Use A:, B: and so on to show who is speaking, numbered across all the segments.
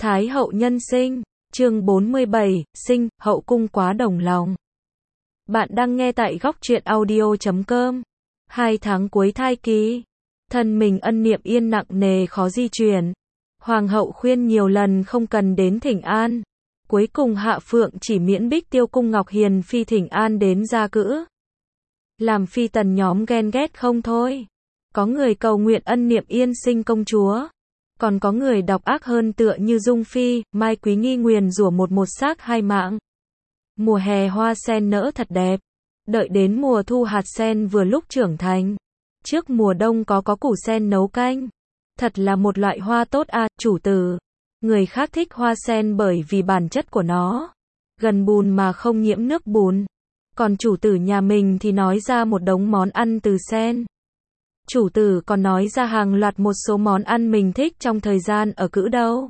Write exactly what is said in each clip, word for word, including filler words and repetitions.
A: Thái hậu nhân sinh, chương bốn mươi bảy, sinh, hậu cung quá đồng lòng. Bạn đang nghe tại góc truyện audio chấm com. Hai tháng cuối thai kỳ, thân mình ân niệm yên nặng nề khó di chuyển. Hoàng hậu khuyên nhiều lần không cần đến thỉnh an. Cuối cùng Hạ Phượng chỉ miễn Bích Tiêu cung Ngọc Hiền phi thỉnh an đến gia cữ. Làm phi tần nhóm ghen ghét không thôi. Có người cầu nguyện ân niệm yên sinh công chúa. Còn có người độc ác hơn tựa như Dung Phi, Mai Quý Nghi nguyền rủa một một xác hai mạng. Mùa hè hoa sen nở thật đẹp. Đợi đến mùa thu hạt sen vừa lúc trưởng thành. Trước mùa đông có có củ sen nấu canh. Thật là một loại hoa tốt à, chủ tử. Người khác thích hoa sen bởi vì bản chất của nó. Gần bùn mà không nhiễm nước bùn. Còn chủ tử nhà mình thì nói ra một đống món ăn từ sen. Chủ tử còn nói ra hàng loạt một số món ăn mình thích trong thời gian ở cữ đâu.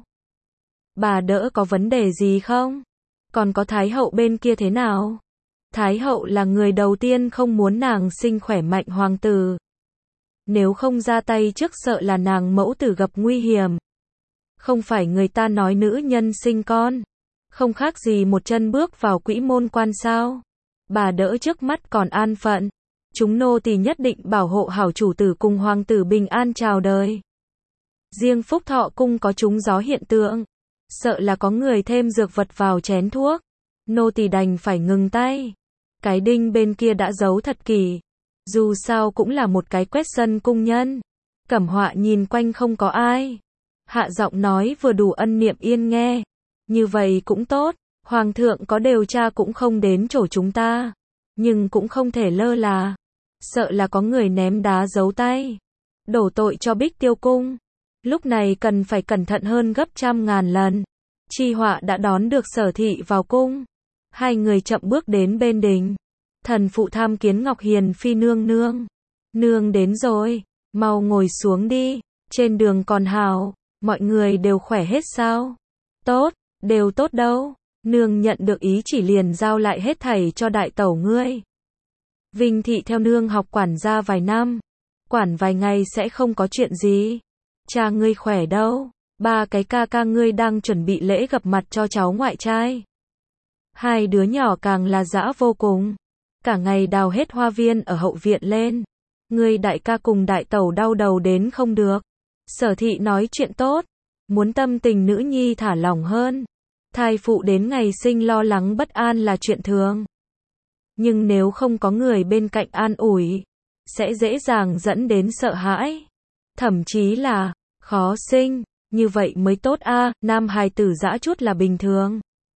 A: Bà đỡ có vấn đề gì không? Còn có Thái hậu bên kia thế nào? Thái hậu là người đầu tiên không muốn nàng sinh khỏe mạnh hoàng tử. Nếu không ra tay trước sợ là nàng mẫu tử gặp nguy hiểm. Không phải người ta nói nữ nhân sinh con. Không khác gì một chân bước vào quỹ môn quan sao. Bà đỡ trước mắt còn an phận. Chúng nô tỳ nhất định bảo hộ hảo chủ tử cùng hoàng tử bình an chào đời. Riêng Phúc Thọ cung có trúng gió hiện tượng. Sợ là có người thêm dược vật vào chén thuốc. Nô tỳ đành phải ngừng tay. Cái đinh bên kia đã giấu thật kỳ. Dù sao cũng là một cái quét sân cung nhân. Cẩm Họa nhìn quanh không có ai. Hạ giọng nói vừa đủ ân niệm yên nghe. Như vậy cũng tốt. Hoàng thượng có điều tra cũng không đến chỗ chúng ta. Nhưng cũng không thể lơ là. Sợ là có người ném đá giấu tay. Đổ tội cho Bích Tiêu cung. Lúc này cần phải cẩn thận hơn gấp trăm ngàn lần. Chi Họa đã đón được Sở thị vào cung. Hai người chậm bước đến bên đình. Thần phụ tham kiến Ngọc Hiền phi nương nương. Nương đến rồi. Mau ngồi xuống đi. Trên đường còn hảo. Mọi người đều khỏe hết sao? Tốt. Đều tốt đâu. Nương nhận được ý chỉ liền giao lại hết thảy cho đại tẩu ngươi. Vinh thị theo nương học quản gia vài năm. Quản vài ngày sẽ không có chuyện gì. Cha ngươi khỏe đâu? Ba cái ca ca ngươi đang chuẩn bị lễ gặp mặt cho cháu ngoại trai. Hai đứa nhỏ càng là dã vô cùng. Cả ngày đào hết hoa viên ở hậu viện lên. Ngươi đại ca cùng đại tẩu đau đầu đến không được. Sở thị nói chuyện tốt. Muốn tâm tình nữ nhi thả lỏng hơn. Thai phụ đến ngày sinh lo lắng bất an là chuyện thường. Nhưng nếu không có người bên cạnh an ủi, sẽ dễ dàng dẫn đến sợ hãi. Thậm chí là, khó sinh, như vậy mới tốt a à, nam hài tử dã chút là bình thường.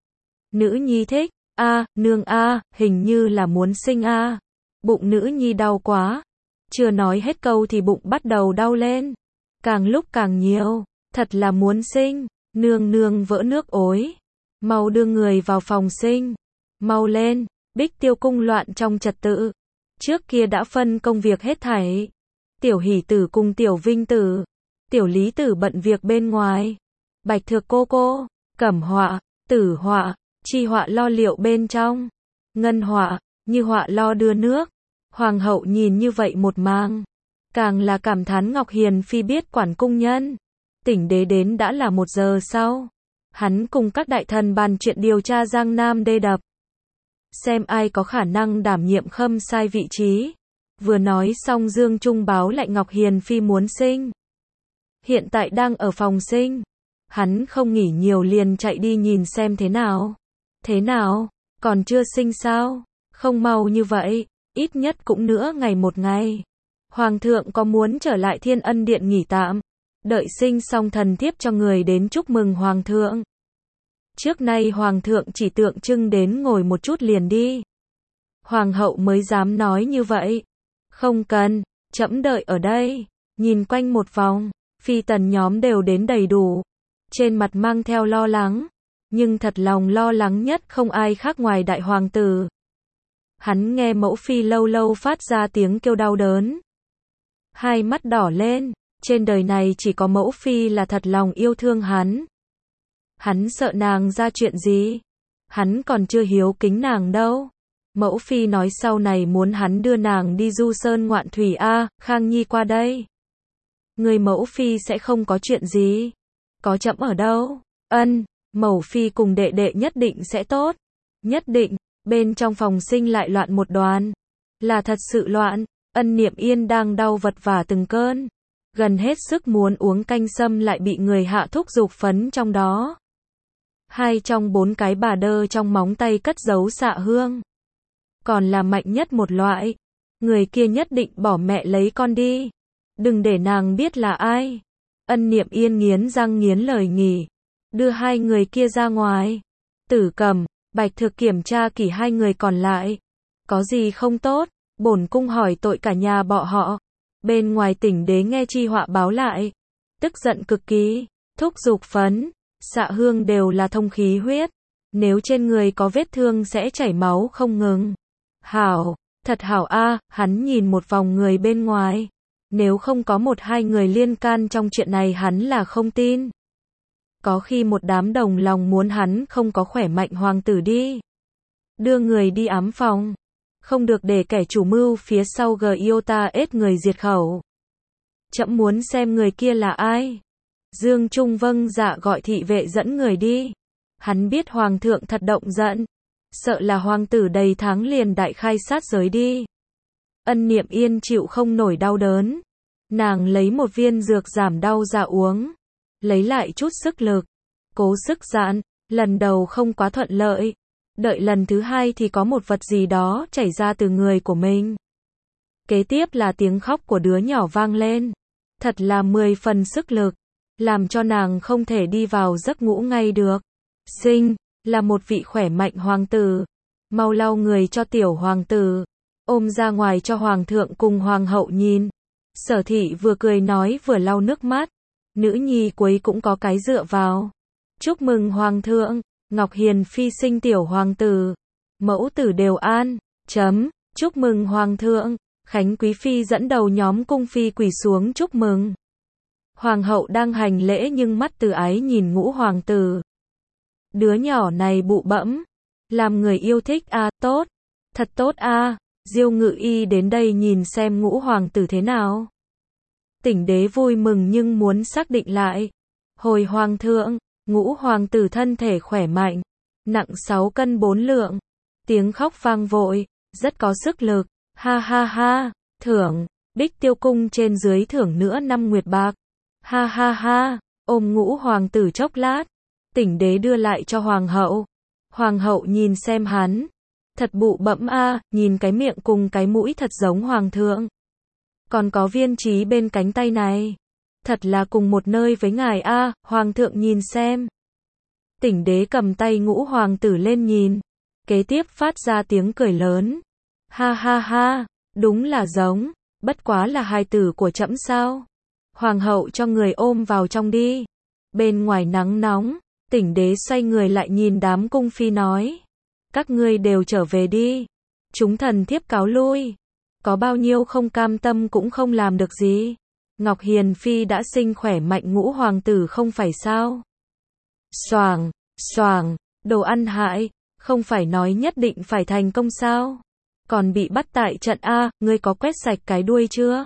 A: Nữ nhi thích, a à, nương a à, hình như là muốn sinh a à. Bụng nữ nhi đau quá. Chưa nói hết câu thì bụng bắt đầu đau lên. Càng lúc càng nhiều, thật là muốn sinh. Nương nương vỡ nước ối. Mau đưa người vào phòng sinh. Mau lên. Bích Tiêu cung loạn trong trật tự. Trước kia đã phân công việc hết thảy. Tiểu Hỷ tử cùng Tiểu Vinh tử. Tiểu Lý tử bận việc bên ngoài. Bạch Thược cô cô, Cẩm Họa, Tử Họa, Chi Họa lo liệu bên trong. Ngân Họa, Như Họa lo đưa nước. Hoàng hậu nhìn như vậy một màng. Càng là cảm thán Ngọc Hiền phi biết quản cung nhân. Tỉnh đế đến đã là một giờ sau. Hắn cùng các đại thần bàn chuyện điều tra Giang Nam đê đập. Xem ai có khả năng đảm nhiệm khâm sai vị trí. Vừa nói xong Dương Trung báo lại Ngọc Hiền phi muốn sinh. Hiện tại đang ở phòng sinh. Hắn không nghỉ nhiều liền chạy đi nhìn xem thế nào. Thế nào? Còn chưa sinh sao? Không mau như vậy. Ít nhất cũng nữa ngày một ngày. Hoàng thượng có muốn trở lại Thiên Ân Điện nghỉ tạm. Đợi sinh xong thần thiếp cho người đến chúc mừng Hoàng thượng. Trước nay Hoàng thượng chỉ tượng trưng đến ngồi một chút liền đi. Hoàng hậu mới dám nói như vậy. Không cần, trẫm đợi ở đây. Nhìn quanh một vòng, phi tần nhóm đều đến đầy đủ. Trên mặt mang theo lo lắng. Nhưng thật lòng lo lắng nhất không ai khác ngoài đại hoàng tử. Hắn nghe mẫu phi lâu lâu phát ra tiếng kêu đau đớn. Hai mắt đỏ lên. Trên đời này chỉ có mẫu phi là thật lòng yêu thương hắn. Hắn sợ nàng ra chuyện gì? Hắn còn chưa hiếu kính nàng đâu. Mẫu phi nói sau này muốn hắn đưa nàng đi du sơn ngoạn thủy a, à, Khang Nhi qua đây. Người mẫu phi sẽ không có chuyện gì. Có trẫm ở đâu? Ân, Mẩu Phi cùng đệ đệ nhất định sẽ tốt. Nhất định, bên trong phòng sinh lại loạn một đoàn. Là thật sự loạn, Ân Niệm Yên đang đau vật vả từng cơn. Gần hết sức muốn uống canh sâm lại bị người hạ thúc giục phấn trong đó. Hai trong bốn cái bà đơ trong móng tay cất giấu xạ hương. Còn là mạnh nhất một loại. Người kia nhất định bỏ mẹ lấy con đi. Đừng để nàng biết là ai. Ân Niệm Yên nghiến răng nghiến lời nghỉ. Đưa hai người kia ra ngoài. Tử Cầm, Bạch Thực kiểm tra kỹ hai người còn lại. Có gì không tốt? Bổn cung hỏi tội cả nhà bọn họ. Bên ngoài Tỉnh Đế nghe chi họa báo lại. Tức giận cực kỳ. Thúc giục phấn, xạ hương đều là thông khí huyết. Nếu trên người có vết thương sẽ chảy máu không ngừng. Hảo, thật hảo a, hắn nhìn một vòng người bên ngoài. Nếu không có một hai người liên can trong chuyện này hắn là không tin. Có khi một đám đồng lòng muốn hắn không có khỏe mạnh hoàng tử đi. Đưa người đi ám phòng. Không được để kẻ chủ mưu phía sau Giota ết người diệt khẩu. Chậm muốn xem người kia là ai. Dương Trung vâng dạ gọi thị vệ dẫn người đi. Hắn biết hoàng thượng thật động giận. Sợ là hoàng tử đầy tháng liền đại khai sát giới đi. Ân Niệm Yên chịu không nổi đau đớn. Nàng lấy một viên dược giảm đau ra uống. Lấy lại chút sức lực. Cố sức giãn, lần đầu không quá thuận lợi. Đợi lần thứ hai thì có một vật gì đó chảy ra từ người của mình. Kế tiếp là tiếng khóc của đứa nhỏ vang lên. Thật là mười phần sức lực. Làm cho nàng không thể đi vào giấc ngủ ngay được. Sinh, là một vị khỏe mạnh hoàng tử. Mau lau người cho tiểu hoàng tử. Ôm ra ngoài cho hoàng thượng cùng hoàng hậu nhìn. Sở Thị vừa cười nói vừa lau nước mắt. Nữ nhi cuối cũng có cái dựa vào. Chúc mừng hoàng thượng, Ngọc Hiền Phi sinh tiểu hoàng tử. Mẫu tử đều an. Chấm, chúc mừng hoàng thượng. Khánh Quý Phi dẫn đầu nhóm cung phi quỳ xuống chúc mừng. Hoàng hậu đang hành lễ nhưng mắt từ ái nhìn ngũ hoàng tử. Đứa nhỏ này bụ bẫm. Làm người yêu thích a, à, tốt. Thật tốt a. À. Diêu Ngự Y đến đây nhìn xem ngũ hoàng tử thế nào. Tỉnh Đế vui mừng nhưng muốn xác định lại. Hồi hoàng thượng, ngũ hoàng tử thân thể khỏe mạnh. Nặng sáu cân bốn lượng. Tiếng khóc vang vội, rất có sức lực. Ha ha ha, thưởng, Bích Tiêu Cung trên dưới thưởng nữa năm nguyệt bạc. Ha ha ha, ôm ngũ hoàng tử chốc lát. Tỉnh Đế đưa lại cho hoàng hậu. Hoàng hậu nhìn xem hắn. Thật bụ bẫm a, à, nhìn cái miệng cùng cái mũi thật giống hoàng thượng. Còn có viên trí bên cánh tay này. Thật là cùng một nơi với ngài a, à, hoàng thượng nhìn xem. Tỉnh Đế cầm tay ngũ hoàng tử lên nhìn. Kế tiếp phát ra tiếng cười lớn. Ha ha ha, đúng là giống, bất quá là hài tử của trẫm sao. Hoàng hậu cho người ôm vào trong đi. Bên ngoài nắng nóng, Tỉnh Đế xoay người lại nhìn đám cung phi nói. Các ngươi đều trở về đi. Chúng thần thiếp cáo lui. Có bao nhiêu không cam tâm cũng không làm được gì. Ngọc Hiền Phi đã sinh khỏe mạnh ngũ hoàng tử không phải sao. Xoàng, xoàng, đồ ăn hại, không phải nói nhất định phải thành công sao. Còn bị bắt tại trận A, ngươi có quét sạch cái đuôi chưa?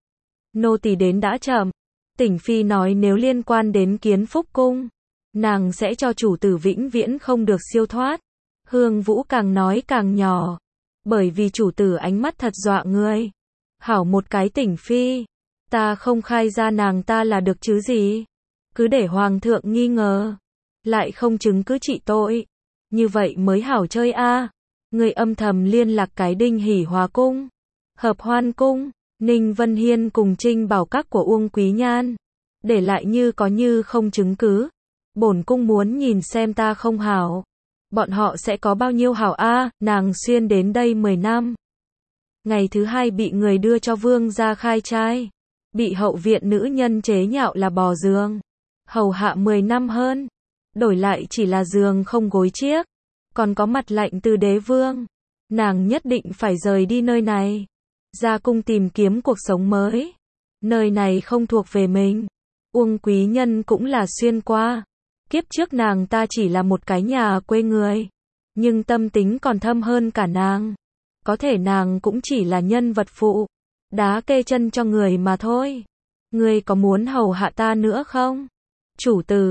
A: Nô tỳ đến đã chậm. Tỉnh Phi nói nếu liên quan đến Kiến Phúc Cung, nàng sẽ cho chủ tử vĩnh viễn không được siêu thoát. Hương Vũ càng nói càng nhỏ. Bởi vì chủ tử ánh mắt thật dọa người. Hảo một cái Tỉnh Phi. Ta không khai ra nàng ta là được chứ gì. Cứ để hoàng thượng nghi ngờ. Lại không chứng cứ trị tội. Như vậy mới hảo chơi a. Người âm thầm liên lạc cái Đinh Hỷ Hòa Cung, Hợp Hoan Cung, Ninh Vân Hiên cùng Trinh Bảo Các của Uông Quý Nhan. Để lại như có như không chứng cứ. Bổn cung muốn nhìn xem ta không hảo. Bọn họ sẽ có bao nhiêu hảo a, à, nàng xuyên đến đây mười năm. Ngày thứ hai bị người đưa cho vương gia khai trai. Bị hậu viện nữ nhân chế nhạo là bò giường. Hầu hạ mười năm hơn. Đổi lại chỉ là giường không gối chiếc. Còn có mặt lạnh từ đế vương. Nàng nhất định phải rời đi nơi này. Ra cung tìm kiếm cuộc sống mới. Nơi này không thuộc về mình. Uông Quý Nhân cũng là xuyên qua. Kiếp trước nàng ta chỉ là một cái nhà quê người. Nhưng tâm tính còn thâm hơn cả nàng. Có thể nàng cũng chỉ là nhân vật phụ. Đá kê chân cho người mà thôi. Ngươi có muốn hầu hạ ta nữa không? Chủ tử,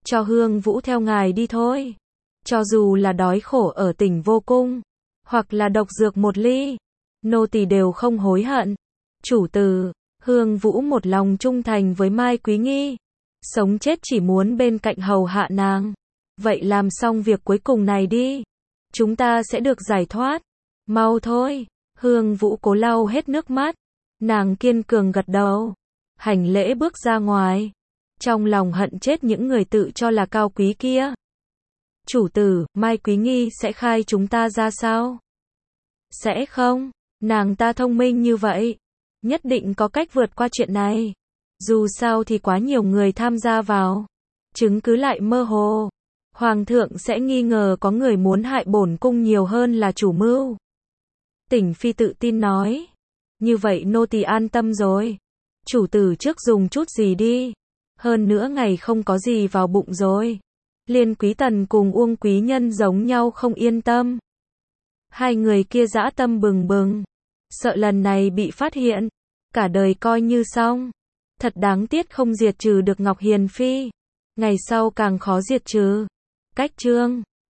A: cho Hương Vũ theo ngài đi thôi. Cho dù là đói khổ ở tỉnh Vô Cung, hoặc là độc dược một ly, nô tỳ đều không hối hận. Chủ tử, Hương Vũ một lòng trung thành với Mai Quý Nghi, sống chết chỉ muốn bên cạnh hầu hạ nàng. Vậy làm xong việc cuối cùng này đi, chúng ta sẽ được giải thoát. Mau thôi. Hương Vũ cố lau hết nước mắt, nàng kiên cường gật đầu, hành lễ bước ra ngoài, trong lòng hận chết những người tự cho là cao quý kia. Chủ tử, Mai Quý Nghi sẽ khai chúng ta ra sao? Sẽ không, nàng ta thông minh như vậy, nhất định có cách vượt qua chuyện này. Dù sao thì quá nhiều người tham gia vào, chứng cứ lại mơ hồ, hoàng thượng sẽ nghi ngờ có người muốn hại bổn cung nhiều hơn là chủ mưu. Tỉnh Phi tự tin nói, như vậy nô tỳ an tâm rồi. Chủ tử trước dùng chút gì đi, hơn nữa ngày không có gì vào bụng rồi. Liên Quý Tần cùng Uông Quý Nhân giống nhau không yên tâm. Hai người kia dã tâm bừng bừng, sợ lần này bị phát hiện, cả đời coi như xong. Thật đáng tiếc không diệt trừ được Ngọc Hiền Phi, ngày sau càng khó diệt trừ. Cách chương